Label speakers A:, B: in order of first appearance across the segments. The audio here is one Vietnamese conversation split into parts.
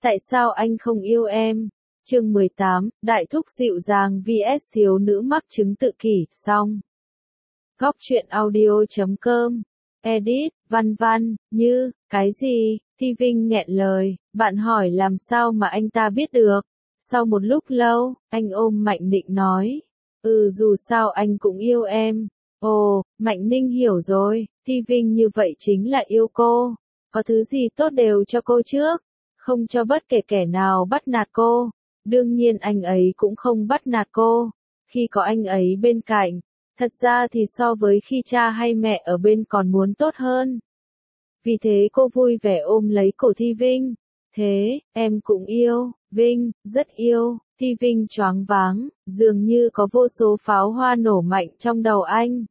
A: Tại sao anh không yêu em? Chương 18, Đại thúc dịu dàng vs thiếu nữ mắc chứng tự kỷ, xong. Góc truyện audio.com. Edit, văn văn, như, cái gì? Thi Vinh nghẹn lời, bạn hỏi làm sao mà anh ta biết được. Sau một lúc lâu, anh ôm Mạnh Nịnh nói. Dù sao anh cũng yêu em. Ồ, Mạnh Ninh hiểu rồi, Thi Vinh như vậy chính là yêu cô. Có thứ gì tốt đều cho cô trước. Không cho bất kể kẻ nào bắt nạt cô. Đương nhiên anh ấy cũng không bắt nạt cô. Khi có anh ấy bên cạnh, thật ra thì so với khi cha hay mẹ ở bên còn muốn tốt hơn. Vì thế cô vui vẻ ôm lấy cổ Thi Vinh. Thế, em cũng yêu, Vinh, rất yêu. Thi Vinh choáng váng, dường như có vô số pháo hoa nổ mạnh trong đầu anh.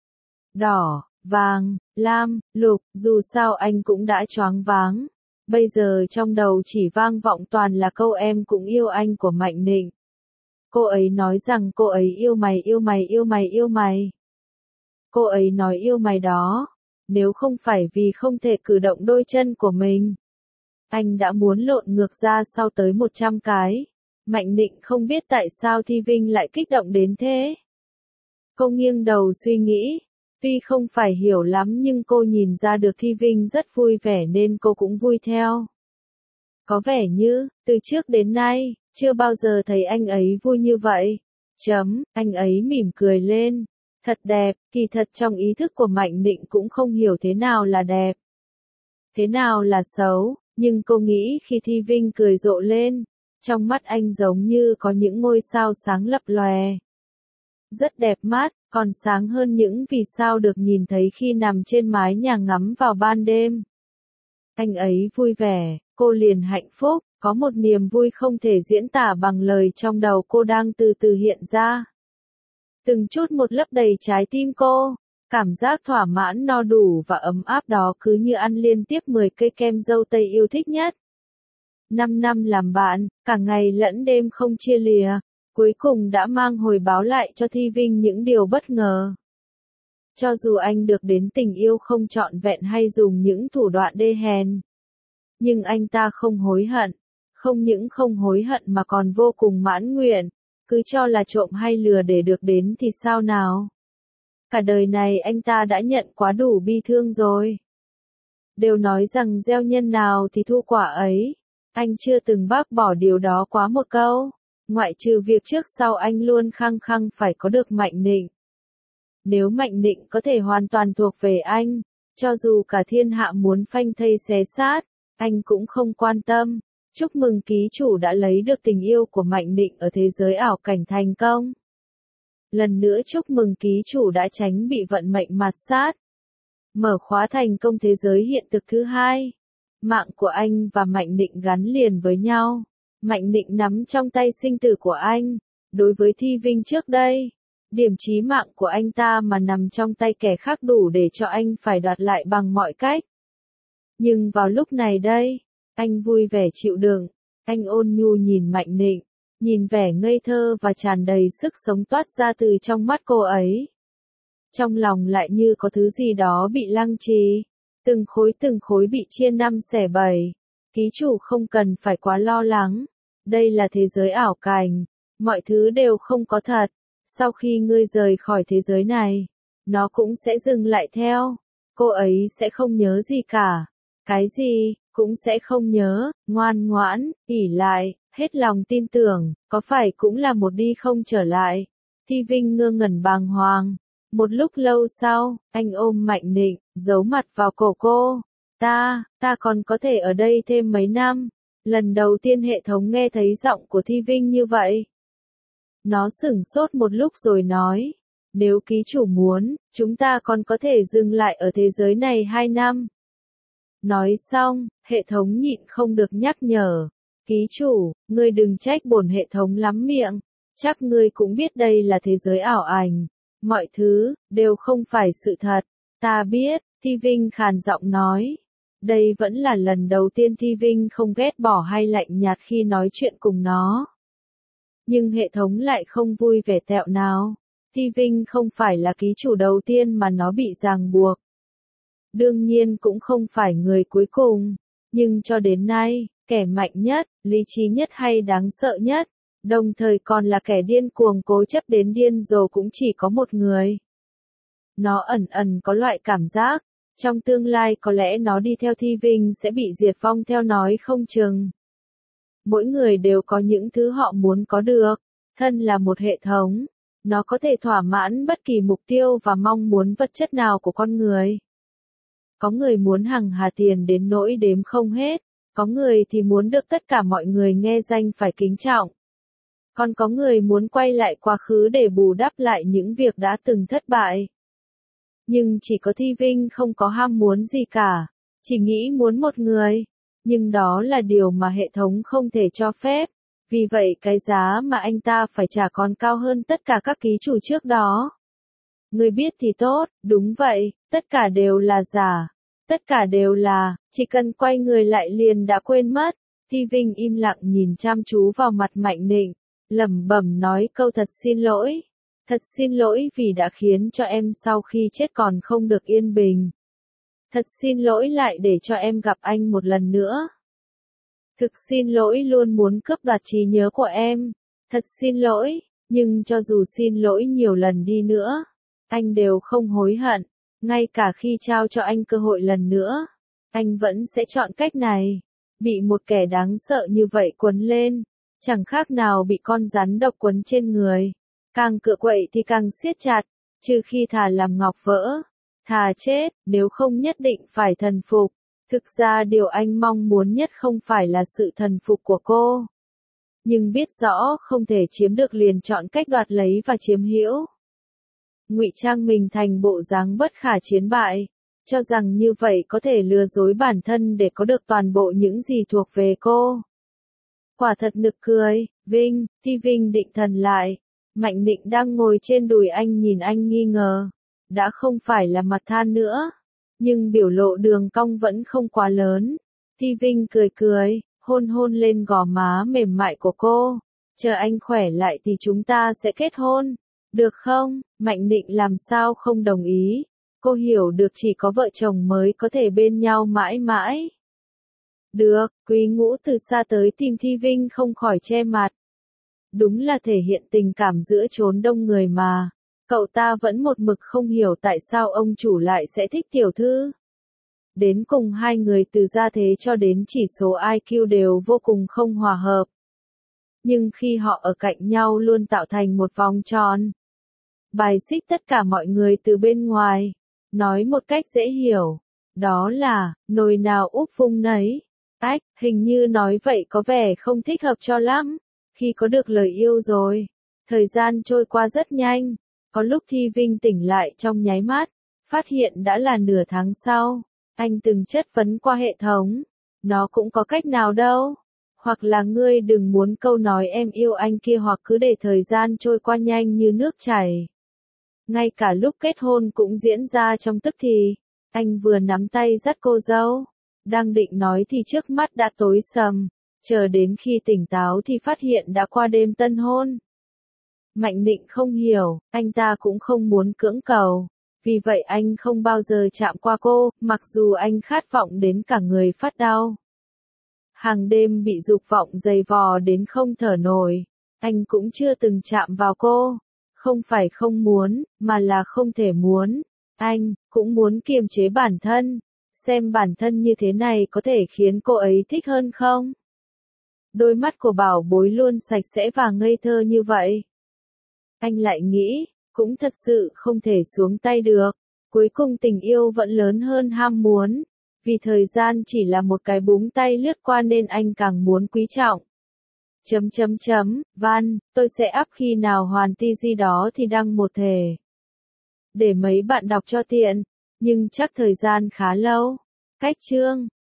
A: Đỏ, vàng, lam, lục, dù sao anh cũng đã choáng váng. Bây giờ trong đầu chỉ vang vọng toàn là câu em cũng yêu anh của Mạnh Nịnh. Cô ấy nói rằng cô ấy yêu mày yêu mày yêu mày yêu mày. Cô ấy nói yêu mày đó. Nếu không phải vì không thể cử động đôi chân của mình, anh đã muốn lộn ngược ra sau tới 100 cái. Mạnh Nịnh không biết tại sao Thi Vinh lại kích động đến thế. Cô nghiêng đầu suy nghĩ. Tuy không phải hiểu lắm nhưng cô nhìn ra được Thi Vinh rất vui vẻ nên cô cũng vui theo. Có vẻ như, từ trước đến nay, chưa bao giờ thấy anh ấy vui như vậy. Anh ấy mỉm cười lên. Thật đẹp, kỳ thật trong ý thức của Mạnh Nịnh cũng không hiểu thế nào là đẹp. Thế nào là xấu, nhưng cô nghĩ khi Thi Vinh cười rộ lên, trong mắt anh giống như có những ngôi sao sáng lập lòe. Rất đẹp mắt, còn sáng hơn những vì sao được nhìn thấy khi nằm trên mái nhà ngắm vào ban đêm. Anh ấy vui vẻ, cô liền hạnh phúc, có một niềm vui không thể diễn tả bằng lời trong đầu cô đang từ từ hiện ra. Từng chút một lấp đầy trái tim cô, cảm giác thỏa mãn no đủ và ấm áp đó cứ như ăn liên tiếp 10 cây kem dâu tây yêu thích nhất. 5 năm làm bạn, cả ngày lẫn đêm không chia lìa, cuối cùng đã mang hồi báo lại cho Thi Vinh những điều bất ngờ. Cho dù anh được đến tình yêu không trọn vẹn hay dùng những thủ đoạn đê hèn, nhưng anh ta không hối hận, không những không hối hận mà còn vô cùng mãn nguyện, cứ cho là trộm hay lừa để được đến thì sao nào. Cả đời này anh ta đã nhận quá đủ bi thương rồi. Đều nói rằng gieo nhân nào thì thu quả ấy, anh chưa từng bác bỏ điều đó quá một câu. Ngoại trừ việc trước sau anh luôn khăng khăng phải có được Mạnh Nịnh. Nếu Mạnh Nịnh có thể hoàn toàn thuộc về anh, cho dù cả thiên hạ muốn phanh thây xé xác, anh cũng không quan tâm. Chúc mừng ký chủ đã lấy được tình yêu của Mạnh Nịnh ở thế giới ảo cảnh thành công. Lần nữa chúc mừng ký chủ đã tránh bị vận mệnh mạt sát. Mở khóa thành công thế giới hiện thực thứ 2. Mạng của anh và Mạnh Nịnh gắn liền với nhau. Mạnh Nịnh nắm trong tay sinh tử của anh. Đối với Thi Vinh trước đây, điểm chí mạng của anh ta mà nằm trong tay kẻ khác đủ để cho anh phải đoạt lại bằng mọi cách. Nhưng vào lúc này đây, anh vui vẻ chịu đựng. Anh ôn nhu nhìn Mạnh Nịnh, nhìn vẻ ngây thơ và tràn đầy sức sống toát ra từ trong mắt cô ấy. Trong lòng lại như có thứ gì đó bị lăng trì, từng khối bị chia 5 xẻ 7. Ký chủ không cần phải quá lo lắng. Đây là thế giới ảo cảnh, mọi thứ đều không có thật. Sau khi ngươi rời khỏi thế giới này, nó cũng sẽ dừng lại theo. Cô ấy sẽ không nhớ gì cả. Cái gì, cũng sẽ không nhớ, ngoan ngoãn, ỷ lại, hết lòng tin tưởng, có phải cũng là một đi không trở lại. Thi Vinh ngơ ngẩn bàng hoàng. Một lúc lâu sau, anh ôm Mạnh Nịnh, giấu mặt vào cổ cô. Ta còn có thể ở đây thêm mấy năm. Lần đầu tiên hệ thống nghe thấy giọng của Thi Vinh như vậy. Nó sửng sốt một lúc rồi nói. Nếu ký chủ muốn, chúng ta còn có thể dừng lại ở thế giới này 2 năm. Nói xong, hệ thống nhịn không được nhắc nhở. Ký chủ, ngươi đừng trách bổn hệ thống lắm miệng. Chắc ngươi cũng biết đây là thế giới ảo ảnh. Mọi thứ, đều không phải sự thật. Ta biết, Thi Vinh khàn giọng nói. Đây vẫn là lần đầu tiên Thi Vinh không ghét bỏ hay lạnh nhạt khi nói chuyện cùng nó. Nhưng hệ thống lại không vui vẻ tẹo nào. Thi Vinh không phải là ký chủ đầu tiên mà nó bị ràng buộc. Đương nhiên cũng không phải người cuối cùng. Nhưng cho đến nay, kẻ mạnh nhất, lý trí nhất hay đáng sợ nhất, đồng thời còn là kẻ điên cuồng cố chấp đến điên rồ cũng chỉ có một người. Nó ẩn ẩn có loại cảm giác, trong tương lai có lẽ nó đi theo Thi Vinh sẽ bị diệt vong theo nói không chừng. Mỗi người đều có những thứ họ muốn có được, thân là một hệ thống, nó có thể thỏa mãn bất kỳ mục tiêu và mong muốn vật chất nào của con người. Có người muốn hằng hà tiền đến nỗi đếm không hết, có người thì muốn được tất cả mọi người nghe danh phải kính trọng. Còn có người muốn quay lại quá khứ để bù đắp lại những việc đã từng thất bại. Nhưng chỉ có Thi Vinh không có ham muốn gì cả, chỉ nghĩ muốn một người. Nhưng đó là điều mà hệ thống không thể cho phép. Vì vậy cái giá mà anh ta phải trả còn cao hơn tất cả các ký chủ trước đó. Người biết thì tốt, đúng vậy, tất cả đều là giả. Tất cả đều là, chỉ cần quay người lại liền đã quên mất. Thi Vinh im lặng nhìn chăm chú vào mặt Mạnh Nịnh, lẩm bẩm nói câu thật xin lỗi. Thật xin lỗi vì đã khiến cho em sau khi chết còn không được yên bình. Thật xin lỗi lại để cho em gặp anh một lần nữa. Thực xin lỗi luôn muốn cướp đoạt trí nhớ của em. Thật xin lỗi, nhưng cho dù xin lỗi nhiều lần đi nữa, anh đều không hối hận. Ngay cả khi trao cho anh cơ hội lần nữa, anh vẫn sẽ chọn cách này. Bị một kẻ đáng sợ như vậy quấn lên, chẳng khác nào bị con rắn độc quấn trên người. Càng cựa quậy thì càng siết chặt, trừ khi thà làm ngọc vỡ, thà chết, nếu không nhất định phải thần phục. Thực ra điều anh mong muốn nhất không phải là sự thần phục của cô. Nhưng biết rõ không thể chiếm được liền chọn cách đoạt lấy và chiếm hữu. Ngụy trang mình thành bộ dáng bất khả chiến bại, cho rằng như vậy có thể lừa dối bản thân để có được toàn bộ những gì thuộc về cô. Quả thật nực cười, Vinh, Thi Vinh định thần lại. Mạnh Nịnh đang ngồi trên đùi anh nhìn anh nghi ngờ. Đã không phải là mặt than nữa. Nhưng biểu lộ đường cong vẫn không quá lớn. Thi Vinh cười cười, hôn hôn lên gò má mềm mại của cô. Chờ anh khỏe lại thì chúng ta sẽ kết hôn. Được không? Mạnh Nịnh làm sao không đồng ý. Cô hiểu được chỉ có vợ chồng mới có thể bên nhau mãi mãi. Được, Quý Ngũ từ xa tới tìm Thi Vinh không khỏi che mặt. Đúng là thể hiện tình cảm giữa chốn đông người mà. Cậu ta vẫn một mực không hiểu tại sao ông chủ lại sẽ thích tiểu thư. Đến cùng hai người từ gia thế cho đến chỉ số IQ đều vô cùng không hòa hợp. Nhưng khi họ ở cạnh nhau luôn tạo thành một vòng tròn. Bài xích tất cả mọi người từ bên ngoài. Nói một cách dễ hiểu. Đó là, nồi nào úp vung nấy. Ách, hình như nói vậy có vẻ không thích hợp cho lắm. Khi có được lời yêu rồi, thời gian trôi qua rất nhanh. Có lúc Thi Vinh tỉnh lại trong nháy mắt, phát hiện đã là nửa tháng sau. Anh từng chất vấn qua hệ thống. Nó cũng có cách nào đâu. Hoặc là ngươi đừng muốn câu nói em yêu anh kia hoặc cứ để thời gian trôi qua nhanh như nước chảy. Ngay cả lúc kết hôn cũng diễn ra trong tức thì. Anh vừa nắm tay dắt cô dâu. Đang định nói thì trước mắt đã tối sầm. Chờ đến khi tỉnh táo thì phát hiện đã qua đêm tân hôn. Mạnh Nịnh không hiểu, anh ta cũng không muốn cưỡng cầu. Vì vậy anh không bao giờ chạm qua cô, mặc dù anh khát vọng đến cả người phát đau. Hàng đêm bị dục vọng dày vò đến không thở nổi. Anh cũng chưa từng chạm vào cô. Không phải không muốn, mà là không thể muốn. Anh cũng muốn kiềm chế bản thân. Xem bản thân như thế này có thể khiến cô ấy thích hơn không? Đôi mắt của bảo bối luôn sạch sẽ và ngây thơ như vậy. Anh lại nghĩ, cũng thật sự không thể xuống tay được. Cuối cùng tình yêu vẫn lớn hơn ham muốn. Vì thời gian chỉ là một cái búng tay lướt qua nên anh càng muốn quý trọng. Văn, tôi sẽ up khi nào hoàn ti gì đó thì đăng một thể. Để mấy bạn đọc cho tiện, nhưng chắc thời gian khá lâu. Cách chương